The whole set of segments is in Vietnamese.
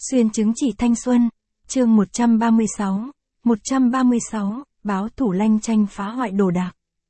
Xuyên chứng chỉ thanh xuân, chương 136, báo thủ lanh tranh phá hoại đồ đạc.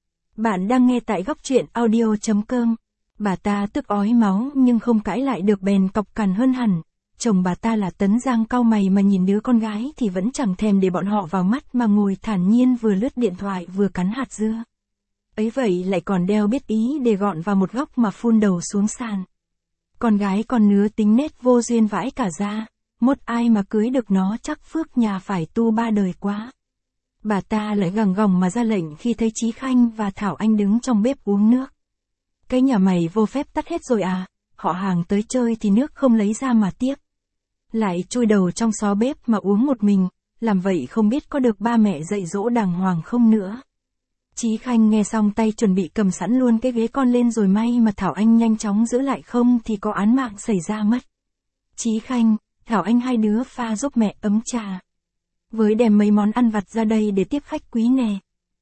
Bạn đang nghe tại góc truyện audio.com. Bà ta tức ói máu nhưng không cãi lại được bèn cọc cằn hơn hẳn. Chồng bà ta là Tấn Giang cau mày mà nhìn đứa con gái thì vẫn chẳng thèm để bọn họ vào mắt mà ngồi thản nhiên vừa lướt điện thoại vừa cắn hạt dưa. Ấy vậy lại còn đeo biết ý để gọn vào một góc mà phun đầu xuống sàn. Con gái con nứa tính nết vô duyên vãi cả ra, mốt ai mà cưới được nó chắc phước nhà phải tu 3 đời quá. Bà ta lại gằng gòng mà ra lệnh khi thấy Chí Khanh và Thảo Anh đứng trong bếp uống nước. Cái nhà mày vô phép tắt hết rồi à, họ hàng tới chơi thì nước không lấy ra mà tiếc. Lại chui đầu trong xó bếp mà uống một mình, làm vậy không biết có được ba mẹ dạy dỗ đàng hoàng không nữa. Chí Khanh nghe xong tay chuẩn bị cầm sẵn luôn cái ghế con lên rồi may mà Thảo Anh nhanh chóng giữ lại không thì có án mạng xảy ra mất. Chí Khanh, Thảo Anh hai đứa pha giúp mẹ ấm trà. Với đem mấy món ăn vặt ra đây để tiếp khách quý nè.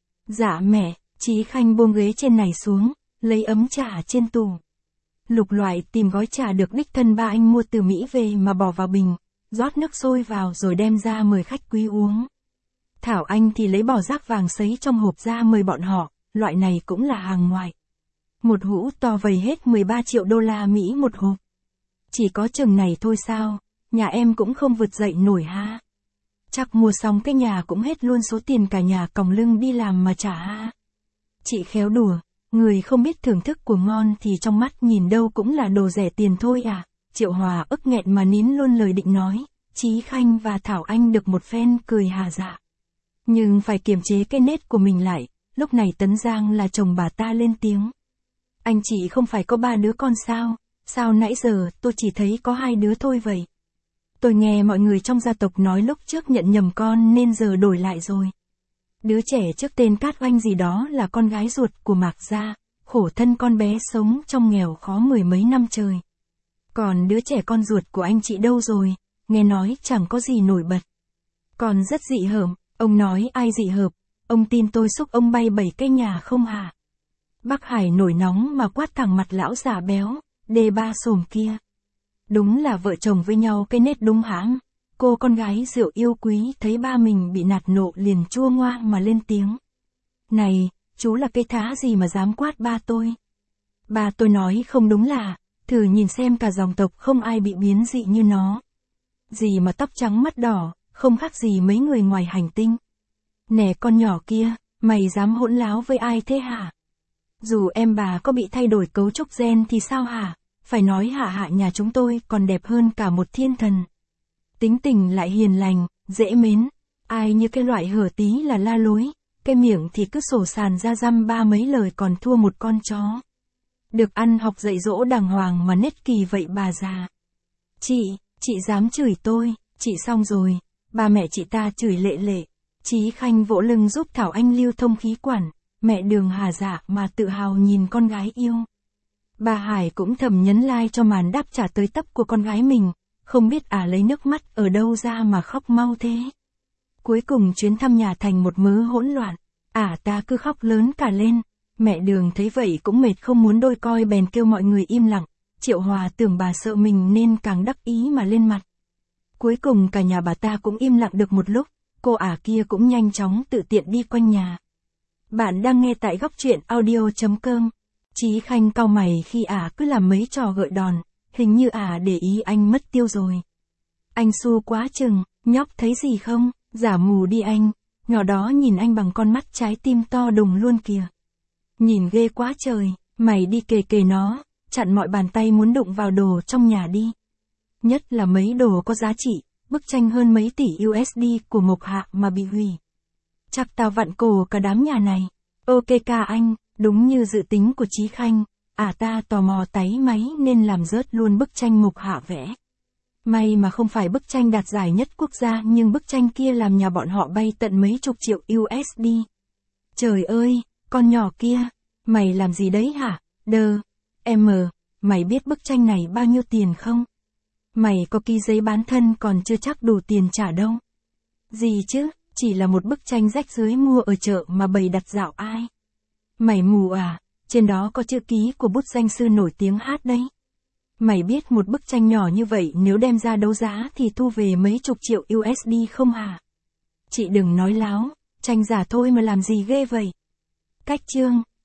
Dạ mẹ, Chí Khanh buông ghế trên này xuống, lấy ấm trà trên tủ. Lục loại tìm gói trà được đích thân ba anh mua từ Mỹ về mà bỏ vào bình, rót nước sôi vào rồi đem ra mời khách quý uống. Thảo Anh thì lấy bò rác vàng sấy trong hộp ra mời bọn họ, loại này cũng là hàng ngoại. Một hũ to vầy hết 13 triệu đô la Mỹ một hộp. Chỉ có chừng này thôi sao, nhà em cũng không vượt dậy nổi ha. Chắc mua xong cái nhà cũng hết luôn số tiền cả nhà còng lưng đi làm mà trả ha. Chị khéo đùa, người không biết thưởng thức của ngon thì trong mắt nhìn đâu cũng là đồ rẻ tiền thôi à. Triệu Hòa ức nghẹn mà nín luôn lời định nói, Chí Khanh và Thảo Anh được một phen cười hà dạ. Nhưng phải kiềm chế cái nết của mình lại, lúc này Tấn Giang là chồng bà ta lên tiếng. Anh chị không phải có 3 đứa con sao nãy giờ tôi chỉ thấy có 2 đứa thôi vậy. Tôi nghe mọi người trong gia tộc nói lúc trước nhận nhầm con nên giờ đổi lại rồi. Đứa trẻ trước tên Cát Oanh gì đó là con gái ruột của Mạc gia, khổ thân con bé sống trong nghèo khó 10 mấy năm trời. Còn đứa trẻ con ruột của anh chị đâu rồi, nghe nói chẳng có gì nổi bật. Còn rất dị hợm, ông nói ai dị hợp, ông tin tôi xúc ông bay 7 cái nhà không hả? Bác Hải nổi nóng mà quát thẳng mặt lão già béo, đê ba xồm kia. Đúng là vợ chồng với nhau cái nết đúng hãng. Cô con gái rượu yêu quý thấy ba mình bị nạt nộ liền chua ngoa mà lên tiếng. Này, chú là cây thá gì mà dám quát ba tôi? Ba tôi nói không đúng là, thử nhìn xem cả dòng tộc không ai bị biến dị như nó. Gì mà tóc trắng mắt đỏ, không khác gì mấy người ngoài hành tinh. Nè con nhỏ kia, mày dám hỗn láo với ai thế hả? Dù em bà có bị thay đổi cấu trúc gen thì sao hả? Phải nói hạ nhà chúng tôi còn đẹp hơn cả một thiên thần. Tính tình lại hiền lành, dễ mến. Ai như cái loại hở tí là la lối, cái miệng thì cứ sổ sàn ra dăm ba mấy lời còn thua một con chó. Được ăn học dạy dỗ đàng hoàng mà nết kỳ vậy bà già. Chị dám chửi tôi, chị xong rồi, ba mẹ chị ta chửi lệ lệ. Chí Khanh vỗ lưng giúp Thảo Anh lưu thông khí quản, mẹ Đường hà dạ mà tự hào nhìn con gái yêu. Bà Hải cũng thầm nhấn like cho màn đáp trả tới tấp của con gái mình, không biết lấy nước mắt ở đâu ra mà khóc mau thế. Cuối cùng chuyến thăm nhà thành một mớ hỗn loạn, ta cứ khóc lớn cả lên, mẹ Đường thấy vậy cũng mệt không muốn đôi coi bèn kêu mọi người im lặng, Triệu Hòa tưởng bà sợ mình nên càng đắc ý mà lên mặt. Cuối cùng cả nhà bà ta cũng im lặng được một lúc, cô kia cũng nhanh chóng tự tiện đi quanh nhà. Bạn đang nghe tại góc truyện audio.com. Chí Khanh cau mày khi cứ làm mấy trò gợi đòn, hình như để ý anh mất tiêu rồi. Anh xu quá chừng, nhóc thấy gì không, giả mù đi anh, nhỏ đó nhìn anh bằng con mắt trái tim to đùng luôn kìa. Nhìn ghê quá trời, mày đi kề nó, chặn mọi bàn tay muốn đụng vào đồ trong nhà đi. Nhất là mấy đồ có giá trị, bức tranh hơn mấy tỷ USD của Mộc Hạ mà bị hủy. Chắc tao vặn cổ cả đám nhà này. Ok ca anh. Đúng như dự tính của Chí Khanh, ta tò mò táy máy nên làm rớt luôn bức tranh Mộc Hạ vẽ. May mà không phải bức tranh đạt giải nhất quốc gia nhưng bức tranh kia làm nhà bọn họ bay tận mấy chục triệu USD. Trời ơi, con nhỏ kia, mày làm gì đấy hả? Mày biết bức tranh này bao nhiêu tiền không? Mày có ký giấy bán thân còn chưa chắc đủ tiền trả đâu. Gì chứ, chỉ là một bức tranh rách rưới mua ở chợ mà bày đặt dạo ai? Mày mù à, trên đó có chữ ký của bút danh sư nổi tiếng hát đấy. Mày biết một bức tranh nhỏ như vậy nếu đem ra đấu giá thì thu về mấy chục triệu USD không hả? Chị đừng nói láo, tranh giả thôi mà làm gì ghê vậy. Cách chương